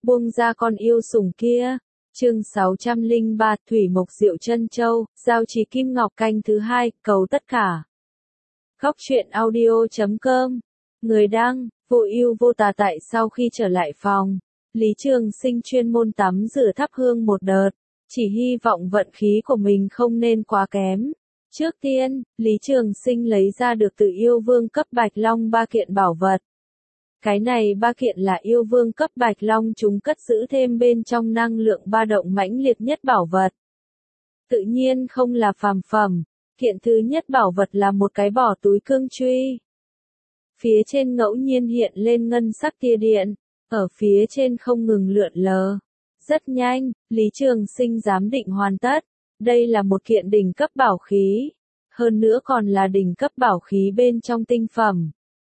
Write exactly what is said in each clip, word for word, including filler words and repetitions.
buông ra con yêu sủng kia. Chương sáu trăm lẻ ba, Thủy Mộc Diệu Chân Châu, Giao Trì Kim Ngọc canh thứ hai, cầu tất cả. Góc truyện audio chấm com. Người đăng, Vô Ưu Vô Tà. Tại sau khi trở lại phòng, Lý Trường Sinh chuyên môn tắm rửa thắp hương một đợt, chỉ hy vọng vận khí của mình không nên quá kém. Trước tiên, Lý Trường Sinh lấy ra được từ yêu vương cấp Bạch Long ba kiện bảo vật. Cái này ba kiện là yêu vương cấp Bạch Long chúng cất giữ thêm bên trong năng lượng ba động mãnh liệt nhất bảo vật. Tự nhiên không là phàm phẩm, kiện thứ nhất bảo vật là một cái bỏ túi cương truy. Phía trên ngẫu nhiên hiện lên ngân sắc tia điện, ở phía trên không ngừng lượn lờ. Rất nhanh, Lý Trường Sinh giám định hoàn tất, đây là một kiện đỉnh cấp bảo khí, hơn nữa còn là đỉnh cấp bảo khí bên trong tinh phẩm.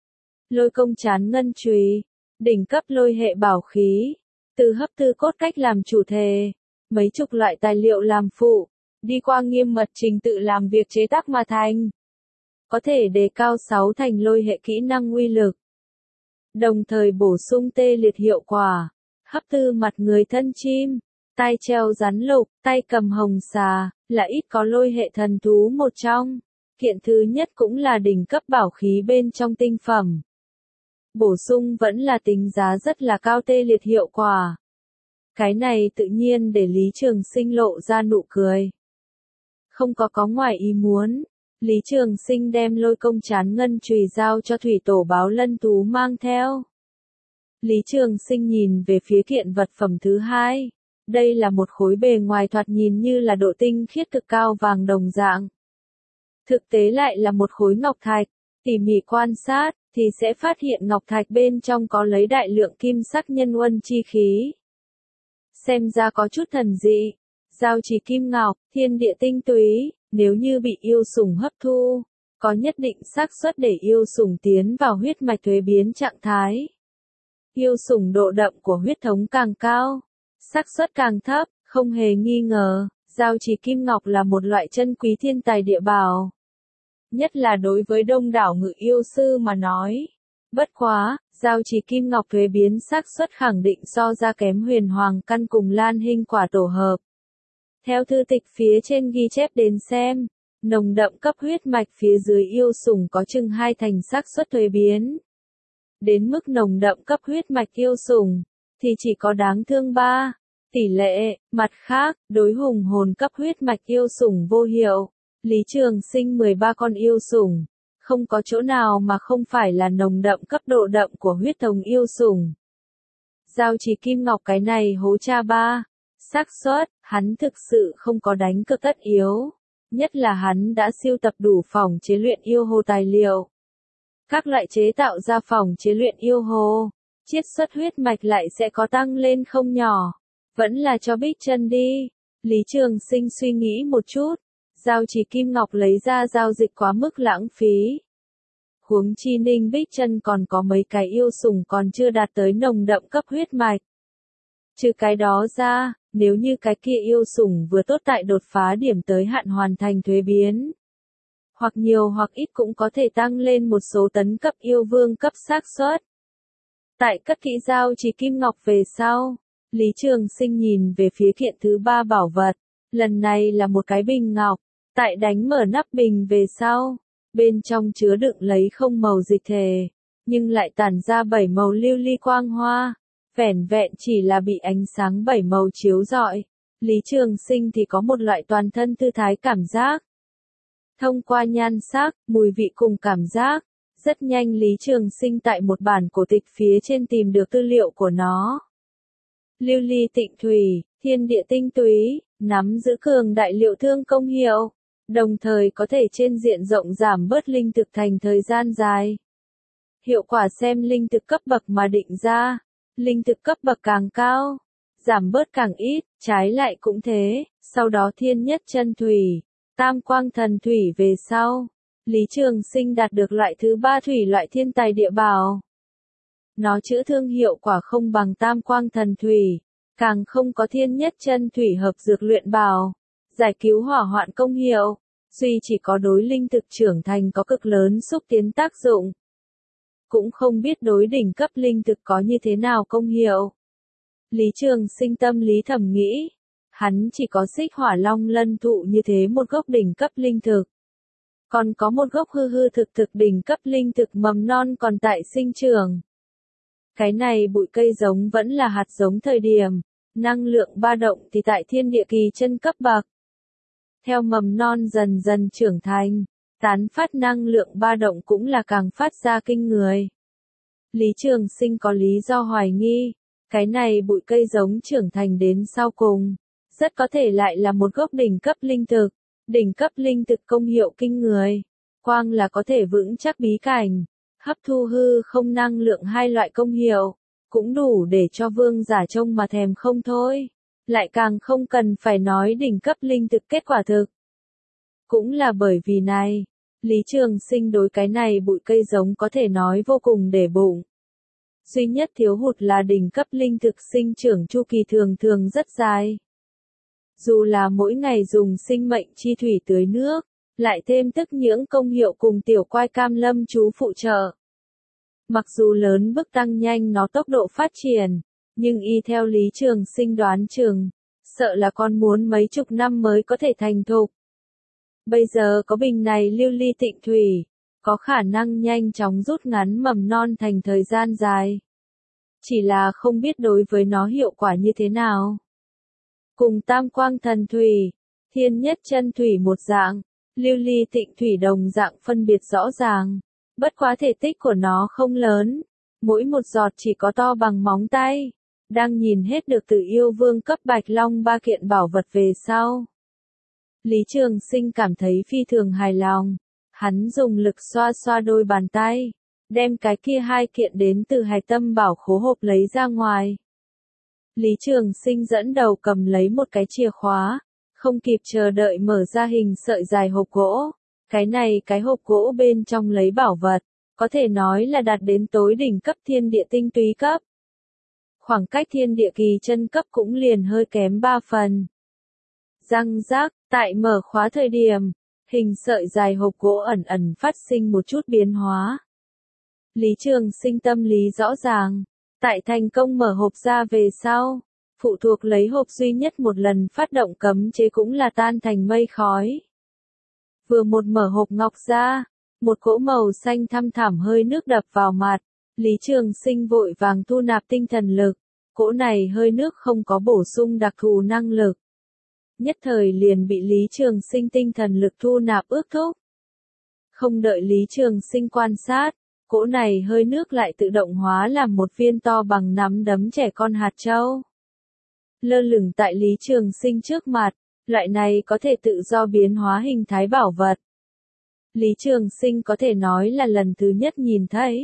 Lôi công chán ngân chùy, đỉnh cấp lôi hệ bảo khí, từ hấp tư cốt cách làm chủ thể, mấy chục loại tài liệu làm phụ, đi qua nghiêm mật trình tự làm việc chế tác mà thành. Có thể đề cao sáu thành lôi hệ kỹ năng uy lực. Đồng thời bổ sung tê liệt hiệu quả, hấp tư mặt người thân chim, tai treo rắn lục, tay cầm hồng xà, là ít có lôi hệ thần thú một trong. Kiện thứ nhất cũng là đỉnh cấp bảo khí bên trong tinh phẩm. Bổ sung vẫn là tính giá rất là cao tê liệt hiệu quả. Cái này tự nhiên để Lý Trường Sinh lộ ra nụ cười. Không có có ngoài ý muốn, Lý Trường Sinh đem lôi công chán ngân chùy giao cho thủy tổ báo lân thú mang theo. Lý Trường Sinh nhìn về phía kiện vật phẩm thứ hai. Đây là một khối bề ngoài thoạt nhìn như là độ tinh khiết cực cao vàng đồng dạng. Thực tế lại là một khối ngọc thạch, tỉ mỉ quan sát, thì sẽ phát hiện ngọc thạch bên trong có lấy đại lượng kim sắc nhân uân chi khí. Xem ra có chút thần dị. Giao trì kim ngọc, thiên địa tinh túy, nếu như bị yêu sủng hấp thu, có nhất định xác suất để yêu sủng tiến vào huyết mạch thuế biến trạng thái. Yêu sủng độ đậm của huyết thống càng cao, xác suất càng thấp, không hề nghi ngờ, giao trì kim ngọc là một loại chân quý thiên tài địa bảo. Nhất là đối với đông đảo ngự yêu sư mà nói. Bất quá, giao trì kim ngọc thuế biến xác suất khẳng định so ra kém huyền hoàng căn cùng lan hình quả tổ hợp. Theo thư tịch phía trên ghi chép đến xem, nồng đậm cấp huyết mạch phía dưới yêu sủng có chừng hai thành xác suất thuế biến. Đến mức nồng đậm cấp huyết mạch yêu sủng, thì chỉ có đáng thương ba tỷ lệ. Mặt khác, đối hùng hồn cấp huyết mạch yêu sủng vô hiệu, Lý Trường Sinh mười ba con yêu sủng, không có chỗ nào mà không phải là nồng đậm cấp độ đậm của huyết thống yêu sủng. Giao trì kim ngọc cái này hố cha ba, xác suất, hắn thực sự không có đánh cược tất yếu, nhất là hắn đã sưu tập đủ phòng chế luyện yêu hồ tài liệu. Các loại chế tạo ra phòng chế luyện yêu hồ, chiết xuất huyết mạch lại sẽ có tăng lên không nhỏ, vẫn là cho Bích Chân đi. Lý Trường Sinh suy nghĩ một chút, giao trì kim ngọc lấy ra giao dịch quá mức lãng phí. Huống chi Ninh Bích Chân còn có mấy cái yêu sủng còn chưa đạt tới nồng đậm cấp huyết mạch. Trừ cái đó ra, nếu như cái kia yêu sủng vừa tốt tại đột phá điểm tới hạn hoàn thành thuế biến, hoặc nhiều hoặc ít cũng có thể tăng lên một số tấn cấp yêu vương cấp xác suất. Tại cất kỹ giao trì kim ngọc về sau, Lý Trường Sinh nhìn về phía kiện thứ ba bảo vật, lần này là một cái bình ngọc. Tại đánh mở nắp bình về sau, bên trong chứa đựng lấy không màu dịch thể, nhưng lại tản ra bảy màu lưu ly quang hoa, vẻn vẹn chỉ là bị ánh sáng bảy màu chiếu rọi. Lý Trường Sinh thì có một loại toàn thân thư thái cảm giác. Thông qua nhan sắc, mùi vị cùng cảm giác, rất nhanh Lý Trường Sinh tại một bản cổ tịch phía trên tìm được tư liệu của nó. Lưu ly tịnh thủy, thiên địa tinh túy, nắm giữ cường đại liệu thương công hiệu, đồng thời có thể trên diện rộng giảm bớt linh thực thành thời gian dài. Hiệu quả xem linh thực cấp bậc mà định ra, linh thực cấp bậc càng cao, giảm bớt càng ít, trái lại cũng thế. Sau đó thiên nhất chân thủy, tam quang thần thủy về sau, Lý Trường Sinh đạt được loại thứ ba thủy loại thiên tài địa bảo. Nó chữa thương hiệu quả không bằng tam quang thần thủy, càng không có thiên nhất chân thủy hợp dược luyện bảo, giải cứu hỏa hoạn công hiệu, duy chỉ có đối linh thực trưởng thành có cực lớn xúc tiến tác dụng. Cũng không biết đối đỉnh cấp linh thực có như thế nào công hiệu. Lý Trường Sinh tâm lý thầm nghĩ, hắn chỉ có xích hỏa long lân thụ như thế một gốc đỉnh cấp linh thực. Còn có một gốc hư hư thực thực đỉnh cấp linh thực mầm non còn tại sinh trưởng. Cái này bụi cây giống vẫn là hạt giống thời điểm, năng lượng ba động thì tại thiên địa kỳ chân cấp bậc. Theo mầm non dần dần trưởng thành, tán phát năng lượng ba động cũng là càng phát ra kinh người. Lý Trường Sinh có lý do hoài nghi, cái này bụi cây giống trưởng thành đến sau cùng, rất có thể lại là một gốc đỉnh cấp linh thực. Đỉnh cấp linh thực công hiệu kinh người, quang là có thể vững chắc bí cảnh, hấp thu hư không năng lượng hai loại công hiệu, cũng đủ để cho vương giả trông mà thèm không thôi, lại càng không cần phải nói đỉnh cấp linh thực kết quả thực. Cũng là bởi vì này, Lý Trường Sinh đối cái này bụi cây giống có thể nói vô cùng để bụng. Duy nhất thiếu hụt là đỉnh cấp linh thực sinh trưởng chu kỳ thường thường rất dài. Dù là mỗi ngày dùng sinh mệnh chi thủy tưới nước, lại thêm tức nhưỡng công hiệu cùng tiểu quai cam lâm chú phụ trợ. Mặc dù lớn bức tăng nhanh nó tốc độ phát triển, nhưng y theo Lý Trường Sinh đoán chừng, sợ là còn muốn mấy chục năm mới có thể thành thục. Bây giờ có bình này lưu ly tịnh thủy, có khả năng nhanh chóng rút ngắn mầm non thành thời gian dài. Chỉ là không biết đối với nó hiệu quả như thế nào. Cùng tam quang thần thủy, thiên nhất chân thủy một dạng, lưu ly tịnh thủy đồng dạng phân biệt rõ ràng, bất quá thể tích của nó không lớn, mỗi một giọt chỉ có to bằng móng tay, đang nhìn hết được từ yêu vương cấp bạch long ba kiện bảo vật về sau. Lý Trường Sinh cảm thấy phi thường hài lòng, hắn dùng lực xoa xoa đôi bàn tay, đem cái kia hai kiện đến từ hài tâm bảo khố hộp lấy ra ngoài. Lý Trường Sinh dẫn đầu cầm lấy một cái chìa khóa, không kịp chờ đợi mở ra hình sợi dài hộp gỗ. Cái này cái hộp gỗ bên trong lấy bảo vật, có thể nói là đạt đến tối đỉnh cấp thiên địa tinh túy cấp. Khoảng cách thiên địa kỳ chân cấp cũng liền hơi kém ba phần. Răng rác, tại mở khóa thời điểm, hình sợi dài hộp gỗ ẩn ẩn phát sinh một chút biến hóa. Lý Trường Sinh tâm lý rõ ràng. Tại thành công mở hộp ra về sau, phụ thuộc lấy hộp duy nhất một lần phát động cấm chế cũng là tan thành mây khói. Vừa một mở hộp ngọc ra, một cỗ màu xanh thăm thẳm hơi nước đập vào mặt, Lý Trường Sinh vội vàng thu nạp tinh thần lực, cỗ này hơi nước không có bổ sung đặc thù năng lực. Nhất thời liền bị Lý Trường Sinh tinh thần lực thu nạp ước thúc. Không đợi Lý Trường Sinh quan sát, cỗ này hơi nước lại tự động hóa làm một viên to bằng nắm đấm trẻ con hạt châu. Lơ lửng tại Lý Trường Sinh trước mặt, loại này có thể tự do biến hóa hình thái bảo vật. Lý Trường Sinh có thể nói là lần thứ nhất nhìn thấy.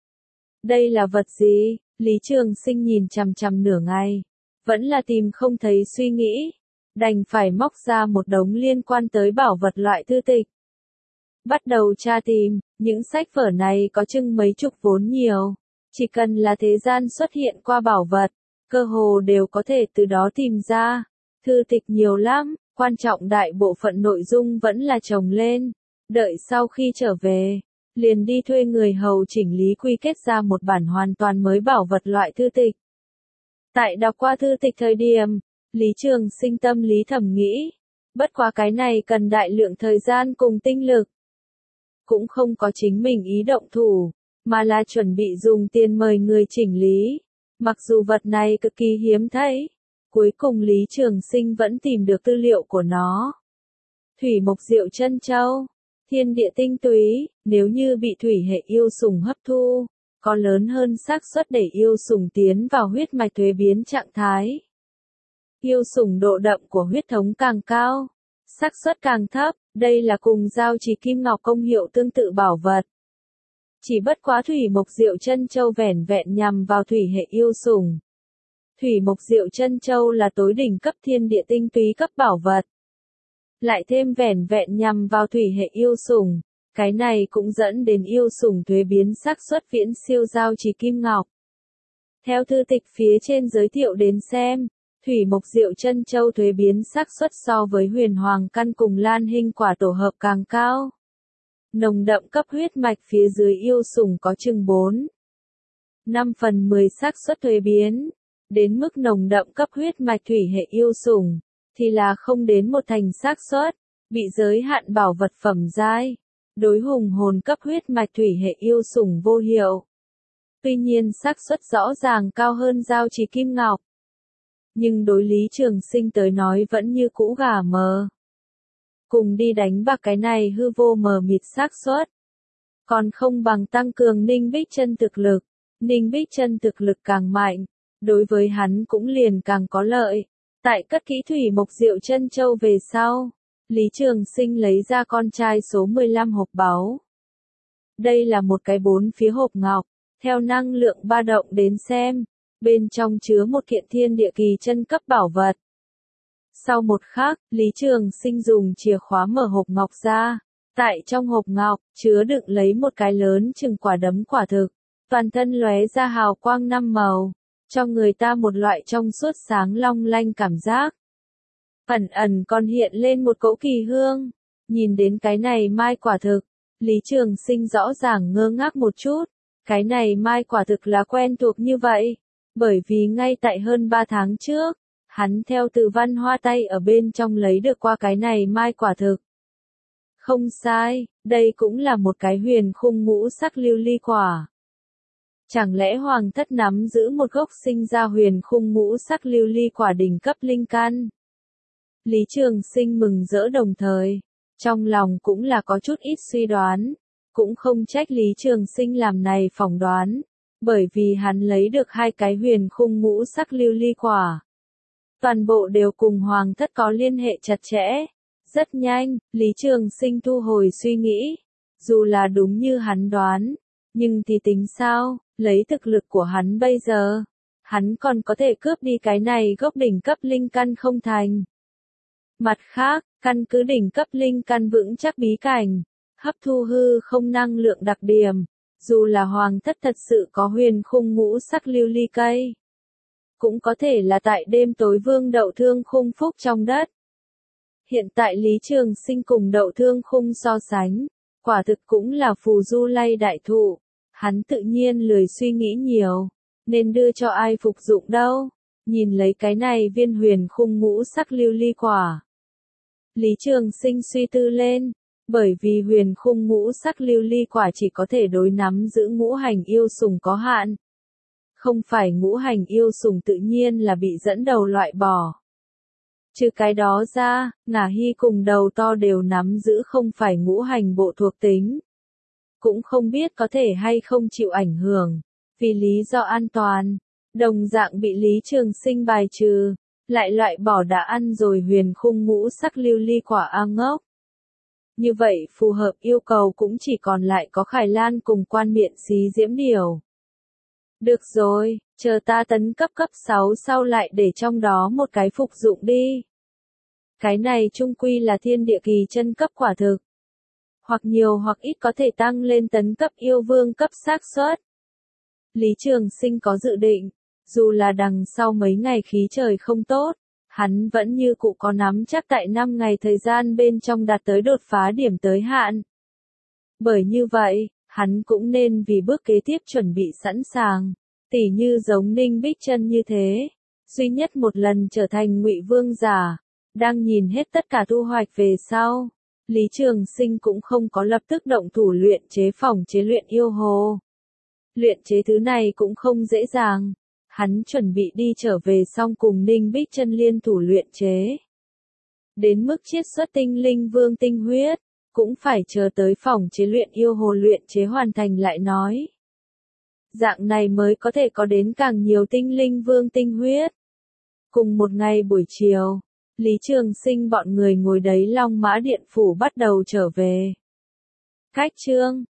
Đây là vật gì? Lý Trường Sinh nhìn chằm chằm nửa ngày, vẫn là tìm không thấy suy nghĩ, đành phải móc ra một đống liên quan tới bảo vật loại thư tịch. Bắt đầu tra tìm, những sách vở này có chừng mấy chục vốn nhiều, chỉ cần là thế gian xuất hiện qua bảo vật, cơ hồ đều có thể từ đó tìm ra. Thư tịch nhiều lắm, quan trọng đại bộ phận nội dung vẫn là chồng lên, đợi sau khi trở về, liền đi thuê người hầu chỉnh lý quy kết ra một bản hoàn toàn mới bảo vật loại thư tịch. Tại đọc qua thư tịch thời điểm, Lý Trường Sinh tâm lý thầm nghĩ, bất quá cái này cần đại lượng thời gian cùng tinh lực. Cũng không có chính mình ý động thủ, mà là chuẩn bị dùng tiền mời người chỉnh lý. Mặc dù vật này cực kỳ hiếm thấy, cuối cùng Lý Trường Sinh vẫn tìm được tư liệu của nó. Thủy mộc diệu chân châu, thiên địa tinh túy, nếu như bị thủy hệ yêu sủng hấp thu, có lớn hơn xác suất để yêu sủng tiến vào huyết mạch thuế biến trạng thái. Yêu sủng độ đậm của huyết thống càng cao, xác suất càng thấp, đây là cùng giao trì kim ngọc công hiệu tương tự bảo vật. Chỉ bất quá thủy mộc diệu chân châu vẻn vẹn nhằm vào thủy hệ yêu sủng. Thủy mộc diệu chân châu là tối đỉnh cấp thiên địa tinh túy cấp bảo vật. Lại thêm vẻn vẹn nhằm vào thủy hệ yêu sủng, cái này cũng dẫn đến yêu sủng thuế biến xác suất viễn siêu giao trì kim ngọc. Theo thư tịch phía trên giới thiệu đến xem, thủy mộc diệu chân châu thuế biến xác suất so với huyền hoàng căn cùng lan hình quả tổ hợp càng cao. Nồng đậm cấp huyết mạch phía dưới yêu sủng có chừng bốn, năm phần mười xác suất thuế biến. đến mức nồng đậm cấp huyết mạch thủy hệ yêu sủng, thì là không đến một thành xác suất, bị giới hạn bảo vật phẩm giai, đối hùng hồn cấp huyết mạch thủy hệ yêu sủng vô hiệu. Tuy nhiên xác suất rõ ràng cao hơn giao trì kim ngọc. Nhưng đối Lý Trường Sinh tới nói vẫn như cũ gà mờ. Cùng đi đánh bạc cái này hư vô mờ mịt xác suất. Còn không bằng tăng cường Ninh Bích Chân thực lực. Ninh Bích Chân thực lực càng mạnh, đối với hắn cũng liền càng có lợi. Tại cất kỹ thủy mộc diệu chân châu về sau, Lý Trường Sinh lấy ra con trai số mười lăm hộp báu. Đây là một cái bốn phía hộp ngọc, theo năng lượng ba động đến xem, bên trong chứa một kiện thiên địa kỳ chân cấp bảo vật. Sau một khắc, Lý Trường Sinh dùng chìa khóa mở hộp ngọc ra, tại trong hộp ngọc, chứa đựng lấy một cái lớn chừng quả đấm quả thực, toàn thân lóe ra hào quang năm màu, cho người ta một loại trong suốt sáng long lanh cảm giác. Ẩn ẩn còn hiện lên một cỗ kỳ hương, nhìn đến cái này mai quả thực, Lý Trường Sinh rõ ràng ngơ ngác một chút, cái này mai quả thực là quen thuộc như vậy, bởi vì ngay tại hơn ba tháng trước, hắn theo Từ Văn Hoa tay ở bên trong lấy được qua cái này mai quả thực. Không sai, đây cũng là một cái huyền khung ngũ sắc lưu ly quả. Chẳng lẽ Hoàng thất nắm giữ một gốc sinh ra huyền khung ngũ sắc lưu ly quả đỉnh cấp linh căn? Lý Trường Sinh mừng rỡ đồng thời, trong lòng cũng là có chút ít suy đoán, cũng không trách Lý Trường Sinh làm này phỏng đoán, bởi vì hắn lấy được hai cái huyền khung ngũ sắc lưu ly quả. Toàn bộ đều cùng Hoàng thất có liên hệ chặt chẽ. Rất nhanh, Lý Trường Sinh thu hồi suy nghĩ, dù là đúng như hắn đoán, nhưng thì tính sao, lấy thực lực của hắn bây giờ, hắn còn có thể cướp đi cái này gốc đỉnh cấp linh căn không thành. Mặt khác, căn cứ đỉnh cấp linh căn vững chắc bí cảnh, hấp thu hư không năng lượng đặc điểm, dù là Hoàng thất thật sự có huyền khung ngũ sắc lưu ly cây, cũng có thể là tại đêm tối vương đậu thương khung phúc trong đất. Hiện tại Lý Trường Sinh cùng đậu thương khung so sánh, quả thực cũng là phù du lay đại thụ, hắn tự nhiên lười suy nghĩ nhiều, nên đưa cho ai phục dụng đâu, nhìn lấy cái này viên huyền khung ngũ sắc lưu ly quả. Lý Trường Sinh suy tư lên, bởi vì huyền khung ngũ sắc lưu ly quả chỉ có thể đối nắm giữ ngũ hành yêu sủng có hạn. Không phải ngũ hành yêu sủng tự nhiên là bị dẫn đầu loại bỏ. Trừ cái đó ra, Ngả Hy cùng đầu to đều nắm giữ không phải ngũ hành bộ thuộc tính. Cũng không biết có thể hay không chịu ảnh hưởng, vì lý do an toàn, đồng dạng bị Lý Trường Sinh bài trừ, lại loại bỏ đã ăn rồi huyền khung ngũ sắc lưu ly quả A ngốc. Như vậy phù hợp yêu cầu cũng chỉ còn lại có Khải Lan cùng Quan Miện Xí Diễm Điều. Được rồi, chờ ta tấn cấp cấp sáu sau lại để trong đó một cái phục dụng đi. Cái này chung quy là thiên địa kỳ chân cấp quả thực. Hoặc nhiều hoặc ít có thể tăng lên tấn cấp yêu vương cấp xác suất. Lý Trường Sinh có dự định, dù là đằng sau mấy ngày khí trời không tốt, hắn vẫn như cũ có nắm chắc tại năm ngày thời gian bên trong đạt tới đột phá điểm tới hạn. Bởi như vậy, hắn cũng nên vì bước kế tiếp chuẩn bị sẵn sàng, tỉ như giống Ninh Bích Chân như thế, duy nhất một lần trở thành Ngụy Vương giả, đang nhìn hết tất cả thu hoạch về sau, Lý Trường Sinh cũng không có lập tức động thủ luyện chế phòng chế luyện yêu hồ. Luyện chế thứ này cũng không dễ dàng, hắn chuẩn bị đi trở về xong cùng Ninh Bích Chân liên thủ luyện chế. Đến mức chiết xuất tinh linh vương tinh huyết, cũng phải chờ tới phòng chế luyện yêu hồ luyện chế hoàn thành lại nói. Dạng này mới có thể có đến càng nhiều tinh linh vương tinh huyết. Cùng một ngày buổi chiều, Lý Trường Sinh bọn người ngồi đấy Long Mã Điện Phủ bắt đầu trở về. Khách trương,